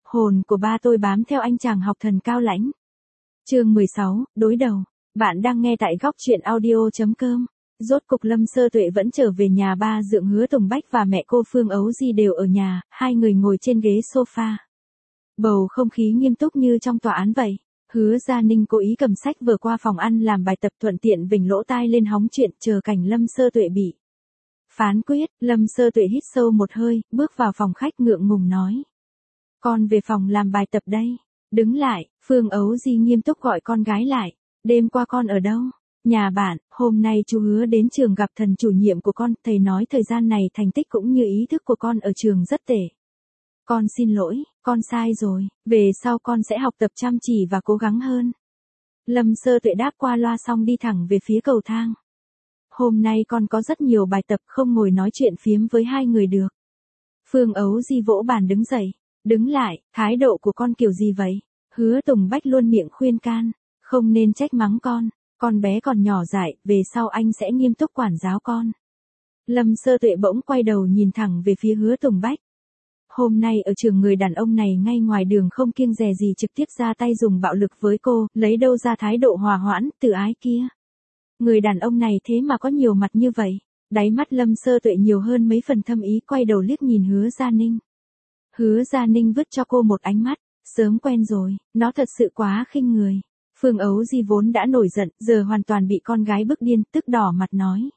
Hồn của ba tôi bám theo anh chàng học thần cao lãnh. Chương 16, đối đầu. Bạn đang nghe tại góc truyện audio.com. Rốt cục Lâm Sơ Tuệ vẫn trở về nhà, ba Dượng Hứa Tùng Bách và mẹ cô Phương Ấu Di đều ở nhà, hai người ngồi trên ghế sofa. Bầu không khí nghiêm túc như trong tòa án vậy. Hứa Gia Ninh cố ý cầm sách vừa qua phòng ăn làm bài tập, thuận tiện vểnh lỗ tai lên hóng chuyện chờ cảnh Lâm Sơ Tuệ bị phán quyết. Lâm Sơ Tuệ hít sâu một hơi, bước vào phòng khách ngượng ngùng nói. Con về phòng làm bài tập đây. Đứng lại, Phương Ấu Di nghiêm túc gọi con gái lại. Đêm qua con ở đâu? Nhà bạn. Hôm nay chú Hứa đến trường gặp thần chủ nhiệm của con, thầy nói thời gian này thành tích cũng như ý thức của con ở trường rất tệ. Con xin lỗi, con sai rồi, về sau con sẽ học tập chăm chỉ và cố gắng hơn. Lâm Sơ Tuệ đáp qua loa xong đi thẳng về phía cầu thang. Hôm nay con có rất nhiều bài tập, không ngồi nói chuyện phiếm với hai người được. Phương Ấu Di vỗ bàn đứng dậy. Đứng lại, thái độ của con kiểu gì vậy? Hứa Tùng Bách luôn miệng khuyên can. Không nên trách mắng con bé còn nhỏ dại, về sau anh sẽ nghiêm túc quản giáo con. Lâm Sơ Tuệ bỗng quay đầu nhìn thẳng về phía Hứa Tùng Bách. Hôm nay ở trường người đàn ông này ngay ngoài đường không kiêng dè gì trực tiếp ra tay dùng bạo lực với cô, lấy đâu ra thái độ hòa hoãn, từ ái kia. Người đàn ông này thế mà có nhiều mặt như vậy. Đáy mắt Lâm Sơ Tuệ nhiều hơn mấy phần thâm ý, quay đầu liếc nhìn Hứa Gia Ninh. Hứa Gia Ninh vứt cho cô một ánh mắt, sớm quen rồi, nó thật sự quá khinh người. Phương Ấu Di vốn đã nổi giận, giờ hoàn toàn bị con gái bức điên, tức đỏ mặt nói.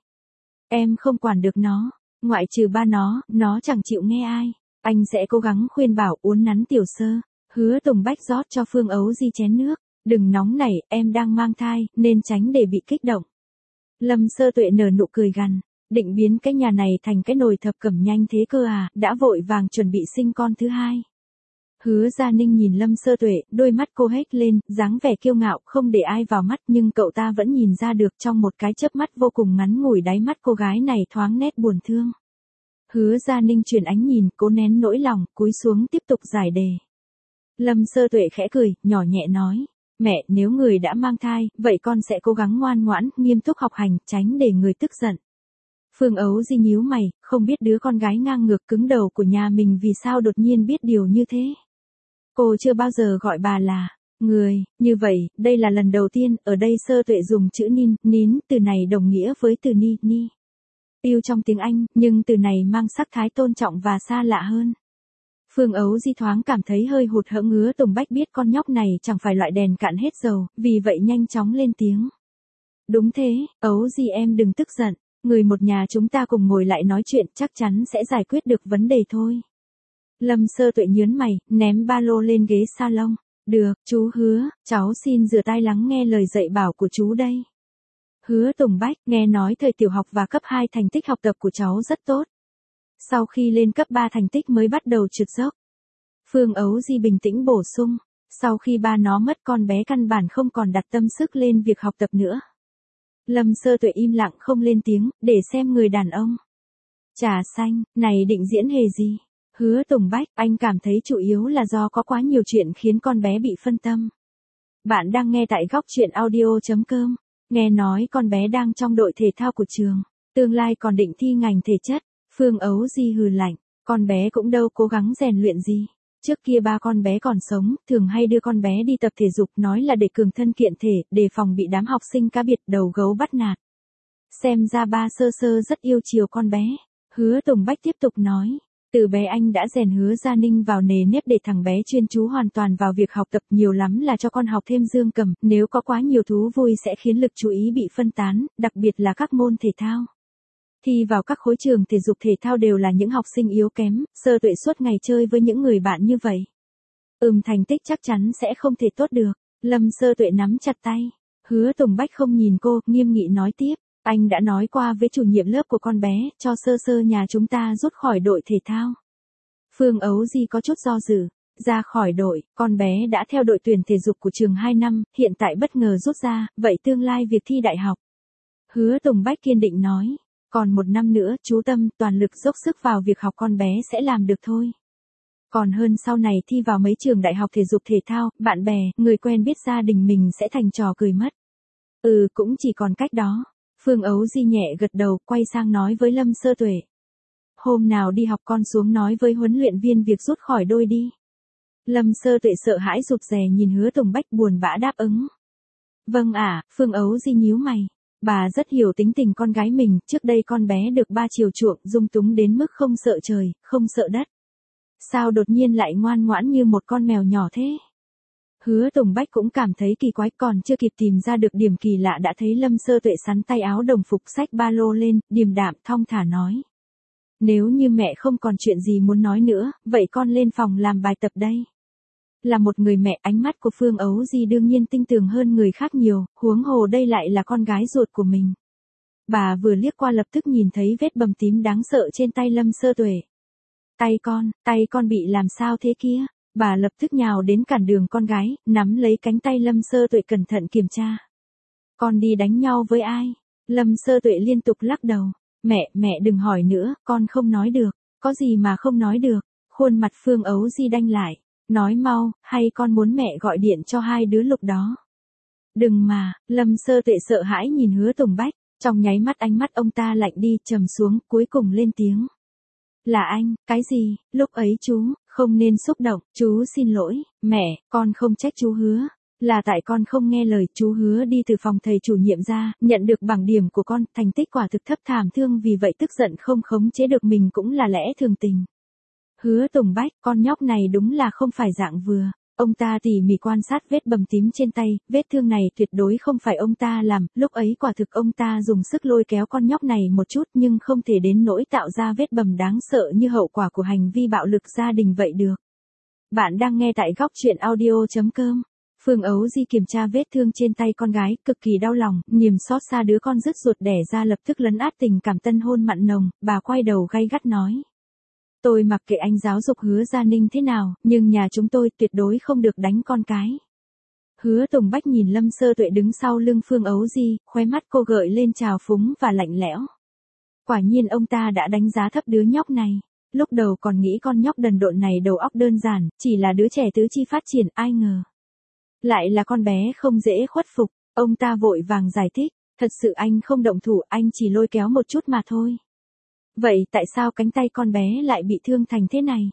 Em không quản được nó, ngoại trừ ba nó chẳng chịu nghe ai. Anh sẽ cố gắng khuyên bảo, uốn nắn tiểu sơ. Hứa Tùng Bách rót cho Phương Ấu Di chén nước. Đừng nóng nảy, em đang mang thai, nên tránh để bị kích động. Lâm Sơ Tuệ nở nụ cười gằn. Định biến cái nhà này thành cái nồi thập cẩm nhanh thế cơ à, đã vội vàng chuẩn bị sinh con thứ hai. Hứa Gia Ninh nhìn Lâm Sơ Tuệ, đôi mắt cô hếch lên, dáng vẻ kiêu ngạo, không để ai vào mắt, nhưng cậu ta vẫn nhìn ra được trong một cái chớp mắt vô cùng ngắn ngủi đáy mắt cô gái này thoáng nét buồn thương. Hứa Gia Ninh chuyển ánh nhìn, cố nén nỗi lòng, cúi xuống tiếp tục giải đề. Lâm Sơ Tuệ khẽ cười, nhỏ nhẹ nói. Mẹ, nếu người đã mang thai, vậy con sẽ cố gắng ngoan ngoãn, nghiêm túc học hành, tránh để người tức giận. Phương Ấu Di nhíu mày, không biết đứa con gái ngang ngược cứng đầu của nhà mình vì sao đột nhiên biết điều như thế. Cô chưa bao giờ gọi bà là người, như vậy, đây là lần đầu tiên, ở đây Sơ Tuệ dùng chữ nín, từ này đồng nghĩa với từ ni. Yêu trong tiếng Anh, nhưng từ này mang sắc thái tôn trọng và xa lạ hơn. Phương Ấu Di thoáng cảm thấy hơi hụt hẫng. Hứa Tùng Bách biết con nhóc này chẳng phải loại đèn cạn hết dầu, vì vậy nhanh chóng lên tiếng. Đúng thế, Ấu Di em đừng tức giận. Người một nhà chúng ta cùng ngồi lại nói chuyện chắc chắn sẽ giải quyết được vấn đề thôi. Lâm Sơ Tuệ nhớn mày, ném ba lô lên ghế salon. Được, chú Hứa, cháu xin rửa tai lắng nghe lời dạy bảo của chú đây. Hứa Tùng Bách, nghe nói thời tiểu học và cấp 2 thành tích học tập của cháu rất tốt. Sau khi lên cấp 3 thành tích mới bắt đầu trượt dốc. Phương Ấu Di bình tĩnh bổ sung, sau khi ba nó mất con bé căn bản không còn đặt tâm sức lên việc học tập nữa. Lâm Sơ Tuệ im lặng không lên tiếng, để xem người đàn ông. Trà xanh, này định diễn hề gì? Hứa Tùng Bách, anh cảm thấy chủ yếu là do có quá nhiều chuyện khiến con bé bị phân tâm. Bạn đang nghe tại góc truyện audio.com. Nghe nói con bé đang trong đội thể thao của trường, tương lai còn định thi ngành thể chất. Phương Ấu Di hừ lạnh, con bé cũng đâu cố gắng rèn luyện gì. Trước kia ba con bé còn sống, thường hay đưa con bé đi tập thể dục, nói là để cường thân kiện thể, đề phòng bị đám học sinh cá biệt đầu gấu bắt nạt. Xem ra ba Sơ rất yêu chiều con bé. Hứa Tùng Bách tiếp tục nói, từ bé anh đã rèn Hứa Gia Ninh vào nề nếp để thằng bé chuyên chú hoàn toàn vào việc học tập, nhiều lắm là cho con học thêm dương cầm, nếu có quá nhiều thú vui sẽ khiến lực chú ý bị phân tán, đặc biệt là các môn thể thao. Thi vào các khối trường thể dục thể thao đều là những học sinh yếu kém, Sơ Tuệ suốt ngày chơi với những người bạn như vậy. Thành tích chắc chắn sẽ không thể tốt được. Lâm Sơ Tuệ nắm chặt tay. Hứa Tùng Bách không nhìn cô, nghiêm nghị nói tiếp. Anh đã nói qua với chủ nhiệm lớp của con bé, cho Sơ nhà chúng ta rút khỏi đội thể thao. Phương Ấu Di có chút do dự. Ra khỏi đội, con bé đã theo đội tuyển thể dục của trường 2 năm, hiện tại bất ngờ rút ra, vậy tương lai việc thi đại học. Hứa Tùng Bách kiên định nói. Còn 1 năm nữa, chú tâm, toàn lực dốc sức vào việc học, con bé sẽ làm được thôi. Còn hơn sau này thi vào mấy trường đại học thể dục thể thao, bạn bè, người quen biết gia đình mình sẽ thành trò cười mất. Cũng chỉ còn cách đó. Phương Ấu Di nhẹ gật đầu, quay sang nói với Lâm Sơ Tuệ. Hôm nào đi học con xuống nói với huấn luyện viên việc rút khỏi đôi đi. Lâm Sơ Tuệ sợ hãi rụt rè nhìn Hứa Tùng Bách buồn bã đáp ứng. Vâng ạ, Phương Ấu Di nhíu mày. Bà rất hiểu tính tình con gái mình, trước đây con bé được ba chiều chuộng, dung túng đến mức không sợ trời, không sợ đất. Sao đột nhiên lại ngoan ngoãn như một con mèo nhỏ thế? Hứa Tùng Bách cũng cảm thấy kỳ quái, còn chưa kịp tìm ra được điểm kỳ lạ đã thấy Lâm Sơ Tuệ sắn tay áo đồng phục xách ba lô lên, điềm đạm thong thả nói. Nếu như mẹ không còn chuyện gì muốn nói nữa, vậy con lên phòng làm bài tập đây. Là một người mẹ, ánh mắt của Phương Ấu Di đương nhiên tinh tường hơn người khác nhiều, huống hồ đây lại là con gái ruột của mình. Bà vừa liếc qua lập tức nhìn thấy vết bầm tím đáng sợ trên tay Lâm Sơ Tuệ. Tay con bị làm sao thế kia? Bà lập tức nhào đến cản đường con gái, nắm lấy cánh tay Lâm Sơ Tuệ cẩn thận kiểm tra. Con đi đánh nhau với ai? Lâm Sơ Tuệ liên tục lắc đầu. Mẹ đừng hỏi nữa, con không nói được. Có gì mà không nói được? Khuôn mặt Phương Ấu Di đanh lại. Nói mau, hay con muốn mẹ gọi điện cho hai đứa lúc đó? Đừng mà, Lâm Sơ Tuệ sợ hãi nhìn Hứa Tùng Bách, trong nháy mắt ánh mắt ông ta lạnh đi, trầm xuống, cuối cùng lên tiếng. Là anh, cái gì, lúc ấy chú, không nên xúc động, chú xin lỗi, mẹ, con không trách chú Hứa. Là tại con không nghe lời, chú Hứa đi từ phòng thầy chủ nhiệm ra, nhận được bảng điểm của con, thành tích quả thực thấp thảm thương, vì vậy tức giận không khống chế được mình cũng là lẽ thường tình. Hứa Tùng Bách, con nhóc này đúng là không phải dạng vừa. Ông ta tỉ mỉ quan sát vết bầm tím trên tay, vết thương này tuyệt đối không phải ông ta làm, lúc ấy quả thực ông ta dùng sức lôi kéo con nhóc này một chút nhưng không thể đến nỗi tạo ra vết bầm đáng sợ như hậu quả của hành vi bạo lực gia đình vậy được. Bạn đang nghe tại góc truyện audio.com. Phương Ấu Di kiểm tra vết thương trên tay con gái, cực kỳ đau lòng, niềm xót xa đứa con dứt ruột đẻ ra lập tức lấn át tình cảm tân hôn mặn nồng, bà quay đầu gay gắt nói. Tôi mặc kệ anh giáo dục Hứa Gia Ninh thế nào, nhưng nhà chúng tôi tuyệt đối không được đánh con cái. Hứa Tùng Bách nhìn Lâm Sơ Tuệ đứng sau lưng Phương Ấu Di, khóe mắt cô gợi lên trào phúng và lạnh lẽo. Quả nhiên ông ta đã đánh giá thấp đứa nhóc này. Lúc đầu còn nghĩ con nhóc đần độn này đầu óc đơn giản, chỉ là đứa trẻ tứ chi phát triển, ai ngờ. Lại là con bé không dễ khuất phục, ông ta vội vàng giải thích, thật sự anh không động thủ, anh chỉ lôi kéo một chút mà thôi. Vậy tại sao cánh tay con bé lại bị thương thành thế này?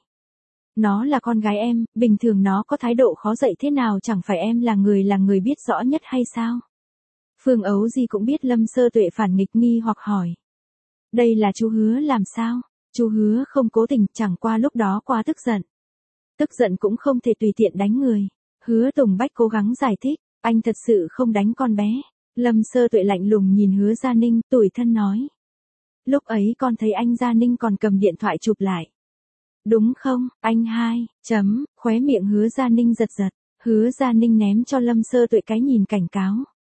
Nó là con gái em, bình thường nó có thái độ khó dạy thế nào chẳng phải em là người biết rõ nhất hay sao? Phương Ấu Di cũng biết Lâm Sơ Tuệ phản nghịch nghi hoặc hỏi. Đây là chú Hứa làm sao? Chú Hứa không cố tình, chẳng qua lúc đó quá tức giận. Tức giận cũng không thể tùy tiện đánh người. Hứa Tùng Bách cố gắng giải thích, anh thật sự không đánh con bé. Lâm Sơ Tuệ lạnh lùng nhìn Hứa Gia Ninh, tủi thân nói. Lúc ấy con thấy anh Gia Ninh còn cầm điện thoại chụp lại. Đúng không, anh hai, khóe miệng Hứa Gia Ninh giật giật. Hứa Gia Ninh ném cho Lâm Sơ Tuệ cái nhìn cảnh cáo.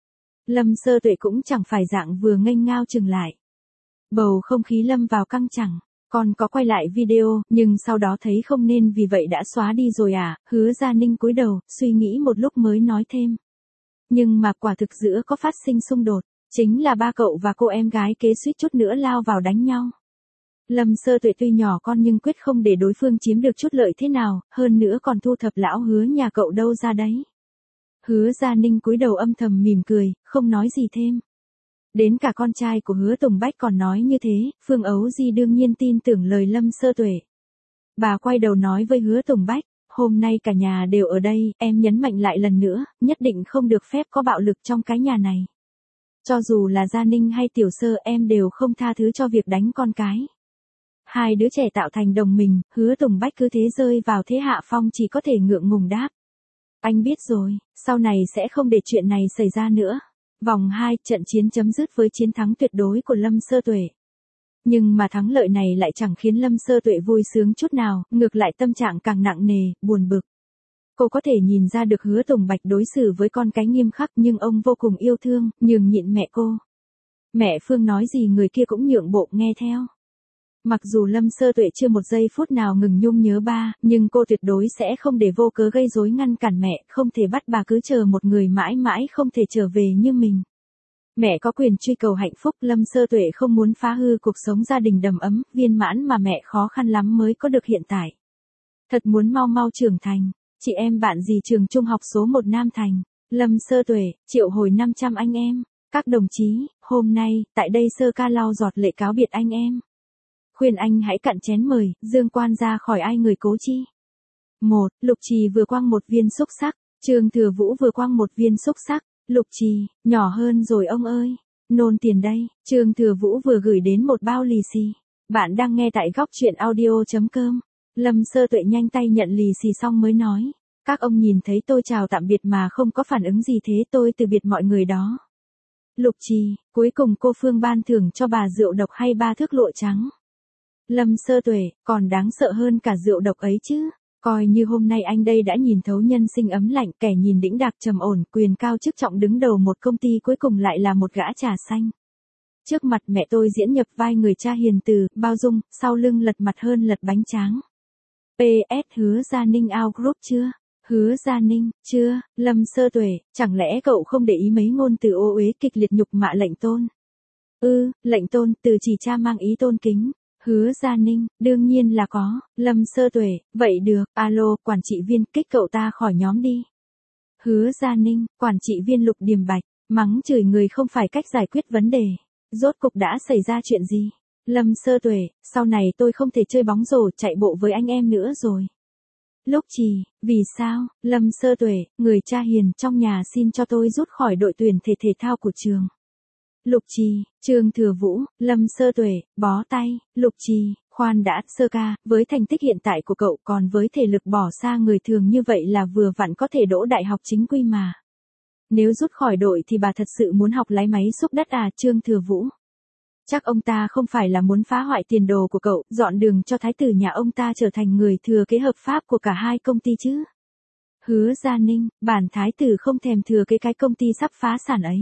Lâm Sơ Tuệ cũng chẳng phải dạng vừa nghênh ngao chừng lại. Bầu không khí lâm vào căng thẳng. Con có quay lại video, nhưng sau đó thấy không nên vì vậy đã xóa đi rồi à? Hứa Gia Ninh cúi đầu, suy nghĩ một lúc mới nói thêm. Nhưng mà quả thực giữa có phát sinh xung đột. Chính là ba cậu và cô em gái kế suýt chút nữa lao vào đánh nhau. Lâm Sơ Tuệ tuy nhỏ con nhưng quyết không để đối phương chiếm được chút lợi thế nào, hơn nữa còn thu thập lão Hứa nhà cậu đâu ra đấy. Hứa Gia Ninh cúi đầu âm thầm mỉm cười, không nói gì thêm. Đến cả con trai của Hứa Tùng Bách còn nói như thế, Phương Ấu Di đương nhiên tin tưởng lời Lâm Sơ Tuệ. Bà quay đầu nói với Hứa Tùng Bách, hôm nay cả nhà đều ở đây, em nhấn mạnh lại lần nữa, nhất định không được phép có bạo lực trong cái nhà này. Cho dù là Gia Ninh hay Tiểu Sơ em đều không tha thứ cho việc đánh con cái. Hai đứa trẻ tạo thành đồng mình, Hứa Tùng Bách cứ thế rơi vào thế hạ phong chỉ có thể ngượng ngùng đáp. Anh biết rồi, sau này sẽ không để chuyện này xảy ra nữa. Vòng 2, trận chiến chấm dứt với chiến thắng tuyệt đối của Lâm Sơ Tuệ. Nhưng mà thắng lợi này lại chẳng khiến Lâm Sơ Tuệ vui sướng chút nào, ngược lại tâm trạng càng nặng nề, buồn bực. Cô có thể nhìn ra được Hứa Tùng Bách đối xử với con cái nghiêm khắc nhưng ông vô cùng yêu thương, nhường nhịn mẹ cô. Mẹ Phương nói gì người kia cũng nhượng bộ nghe theo. Mặc dù Lâm Sơ Tuệ chưa một giây phút nào ngừng nhung nhớ ba, nhưng cô tuyệt đối sẽ không để vô cớ gây rối ngăn cản mẹ, không thể bắt bà cứ chờ một người mãi mãi không thể trở về như mình. Mẹ có quyền truy cầu hạnh phúc, Lâm Sơ Tuệ không muốn phá hư cuộc sống gia đình đầm ấm, viên mãn mà mẹ khó khăn lắm mới có được hiện tại. Thật muốn mau mau trưởng thành, chị em bạn gì trường trung học số 1 Nam Thành, Lâm Sơ Tuệ, triệu hồi 500 anh em. Các đồng chí, hôm nay, tại đây Sơ ca lau giọt lệ cáo biệt anh em. Khuyên anh hãy cạn chén mời, dương quan ra khỏi ai người cố chi. 1. Lục Trì vừa quăng một viên xúc xắc. Trương Thừa Vũ vừa quăng một viên xúc xắc. Lục Trì, nhỏ hơn rồi ông ơi. Nôn tiền đây. Trương Thừa Vũ vừa gửi đến một bao lì xì. Bạn đang nghe tại góc truyện audio.com. Lâm Sơ Tuệ nhanh tay nhận lì xì xong mới nói. Các ông nhìn thấy tôi chào tạm biệt mà không có phản ứng gì thế, tôi từ biệt mọi người đó. Lục Trì, cuối cùng cô Phương ban thưởng cho bà rượu độc hay 3 thước lụa trắng? Lâm Sơ Tuệ, còn đáng sợ hơn cả rượu độc ấy chứ. Coi như hôm nay anh đây đã nhìn thấu nhân sinh ấm lạnh, kẻ nhìn đĩnh đạc trầm ổn, quyền cao chức trọng đứng đầu một công ty cuối cùng lại là một gã trà xanh. Trước mặt mẹ tôi diễn nhập vai người cha hiền từ, bao dung, sau lưng lật mặt hơn lật bánh tráng. PS Hứa Gia Ninh out group chưa? Hứa Gia Ninh, chưa. Lâm Sơ Tuệ, chẳng lẽ cậu không để ý mấy ngôn từ ô uế kịch liệt nhục mạ lệnh tôn? Lệnh tôn, từ chỉ cha mang ý tôn kính. Hứa Gia Ninh, đương nhiên là có. Lâm Sơ Tuệ, vậy được, alo, quản trị viên, kích cậu ta khỏi nhóm đi. Hứa Gia Ninh, quản trị viên Lục Điềm Bạch, mắng chửi người không phải cách giải quyết vấn đề. Rốt cục đã xảy ra chuyện gì? Lâm Sơ Tuệ, sau này tôi không thể chơi bóng rổ chạy bộ với anh em nữa rồi. Lục Trì, vì sao? Lâm Sơ Tuệ, người cha hiền trong nhà xin cho tôi rút khỏi đội tuyển thể thao của trường. Lục Trì, Trương Thừa Vũ, Lâm Sơ Tuệ, bó tay. Lục Trì, khoan đã, Sơ ca, với thành tích hiện tại của cậu còn với thể lực bỏ xa người thường như vậy là vừa vặn có thể đỗ đại học chính quy mà. Nếu rút khỏi đội thì bà thật sự muốn học lái máy xúc đất à? Trương Thừa Vũ. Chắc ông ta không phải là muốn phá hoại tiền đồ của cậu, dọn đường cho thái tử nhà ông ta trở thành người thừa kế hợp pháp của cả hai công ty chứ. Hứa Gia Ninh, bản thái tử không thèm thừa kế cái công ty sắp phá sản ấy.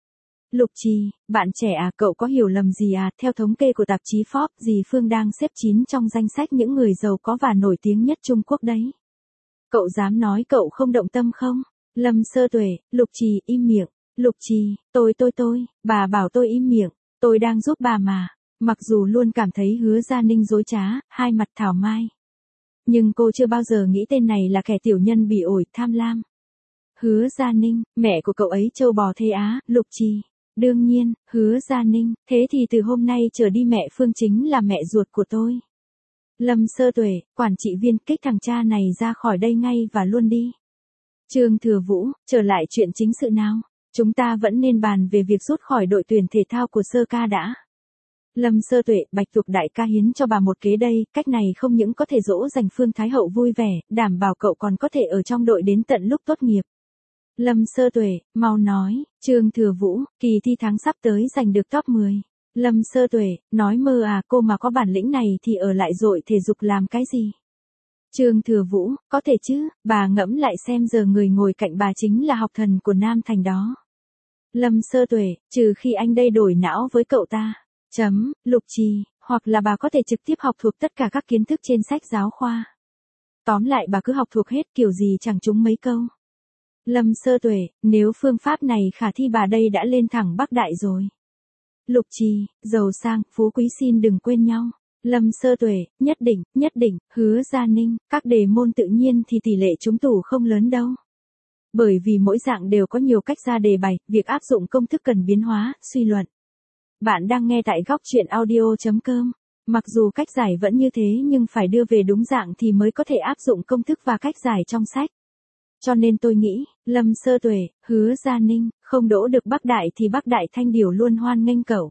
Lục Trì, bạn trẻ à, cậu có hiểu lầm gì à? Theo thống kê của tạp chí Forbes, dì Phương đang xếp 9 trong danh sách những người giàu có và nổi tiếng nhất Trung Quốc đấy. Cậu dám nói cậu không động tâm không? Lâm Sơ Tuệ, Lục Trì, im miệng. Lục Trì, tôi, bà bảo tôi im miệng. Tôi đang giúp bà mà. Mặc dù luôn cảm thấy Hứa Gia Ninh dối trá, hai mặt thảo mai. Nhưng cô chưa bao giờ nghĩ tên này là kẻ tiểu nhân bỉ ổi, tham lam. Hứa Gia Ninh, mẹ của cậu ấy trâu bò thế á? Lục Trì. Đương nhiên, Hứa Gia Ninh, thế thì từ hôm nay trở đi mẹ Phương chính là mẹ ruột của tôi. Lâm Sơ Tuệ, quản trị viên, kích thằng cha này ra khỏi đây ngay và luôn đi. Trương Thừa Vũ, trở lại chuyện chính sự nào. Chúng ta vẫn nên bàn về việc rút khỏi đội tuyển thể thao của Sơ ca đã. Lâm Sơ Tuệ, Bạch Tuộc đại ca hiến cho bà một kế đây, cách này không những có thể dỗ dành Phương Thái Hậu vui vẻ, đảm bảo cậu còn có thể ở trong đội đến tận lúc tốt nghiệp. Lâm Sơ Tuệ, mau nói. Trương Thừa Vũ, kỳ thi tháng sắp tới giành được top 10. Lâm Sơ Tuệ, nói mơ à, cô mà có bản lĩnh này thì ở lại đội thể dục làm cái gì? Trương Thừa Vũ, có thể chứ, bà ngẫm lại xem giờ người ngồi cạnh bà chính là học thần của Nam Thành đó. Lâm Sơ Tuệ, trừ khi anh đây đổi não với cậu ta. Lục Trì, hoặc là bà có thể trực tiếp học thuộc tất cả các kiến thức trên sách giáo khoa. Tóm lại bà cứ học thuộc hết kiểu gì chẳng trúng mấy câu. Lâm Sơ Tuệ, nếu phương pháp này khả thi bà đây đã lên thẳng Bắc Đại rồi. Lục Trì, giàu sang, phú quý xin đừng quên nhau. Lâm Sơ Tuệ, nhất định, Hứa Gia Ninh, các đề môn tự nhiên thì tỷ lệ trúng tủ không lớn đâu. Bởi vì mỗi dạng đều có nhiều cách ra đề bài, việc áp dụng công thức cần biến hóa, suy luận. Bạn đang nghe tại góc truyện audio.com. Mặc dù cách giải vẫn như thế nhưng phải đưa về đúng dạng thì mới có thể áp dụng công thức và cách giải trong sách. Cho nên tôi nghĩ, Lâm Sơ Tuệ, Hứa Gia Ninh, không đỗ được Bắc Đại thì Bắc Đại Thanh Điểu luôn hoan nghênh cậu.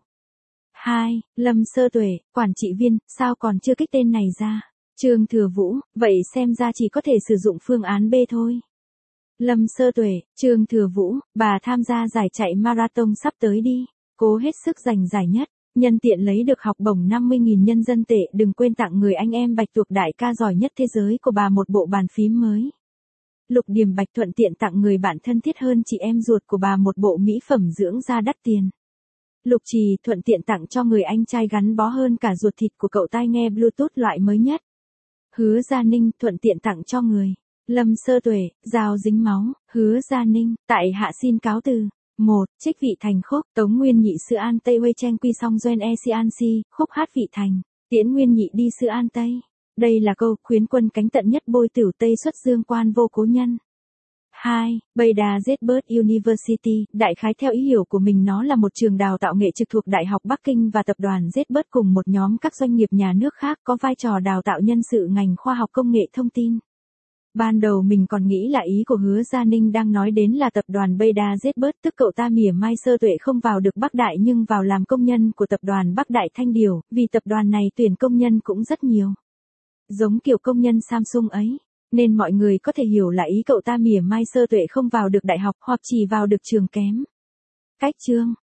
2. Lâm Sơ Tuệ, quản trị viên, sao còn chưa kích tên này ra? Trương Thừa Vũ, vậy xem ra chỉ có thể sử dụng phương án B thôi. Lâm Sơ Tuệ, Trương Thừa Vũ, bà tham gia giải chạy marathon sắp tới đi. Cố hết sức giành giải nhất. Nhân tiện lấy được học bổng 50.000 nhân dân tệ, đừng quên tặng người anh em Bạch Tuộc đại ca giỏi nhất thế giới của bà một bộ bàn phím mới. Lục Điềm Bạch thuận tiện tặng người bạn thân thiết hơn chị em ruột của bà một bộ mỹ phẩm dưỡng da đắt tiền. Lục Trì thuận tiện tặng cho người anh trai gắn bó hơn cả ruột thịt của cậu tai nghe Bluetooth loại mới nhất. Hứa Gia Ninh thuận tiện tặng cho người. Lâm Sơ Tuệ, dao dính máu. Hứa Gia Ninh, tại hạ xin cáo từ. 1. Trích vị thành khúc, Tống Nguyên Nhị Sư An Tây Huê Chen Quy Song Doen E Si An Si, khúc hát vị thành, Tiễn Nguyên Nhị đi Sư An Tây. Đây là câu khuyến quân cánh tận nhất bôi tửu Tây xuất dương quan vô cố nhân. 2. Bayda Zbert University, đại khái theo ý hiểu của mình nó là một trường đào tạo nghệ trực thuộc Đại học Bắc Kinh và tập đoàn Zbert cùng một nhóm các doanh nghiệp nhà nước khác có vai trò đào tạo nhân sự ngành khoa học công nghệ thông tin. Ban đầu mình còn nghĩ là ý của Hứa Gia Ninh đang nói đến là tập đoàn Beta Zbird, tức cậu ta mỉa mai Sơ Tuệ không vào được Bắc Đại nhưng vào làm công nhân của tập đoàn Bắc Đại Thanh Điều, vì tập đoàn này tuyển công nhân cũng rất nhiều. Giống kiểu công nhân Samsung ấy, nên mọi người có thể hiểu là ý cậu ta mỉa mai Sơ Tuệ không vào được đại học hoặc chỉ vào được trường kém. Cách chương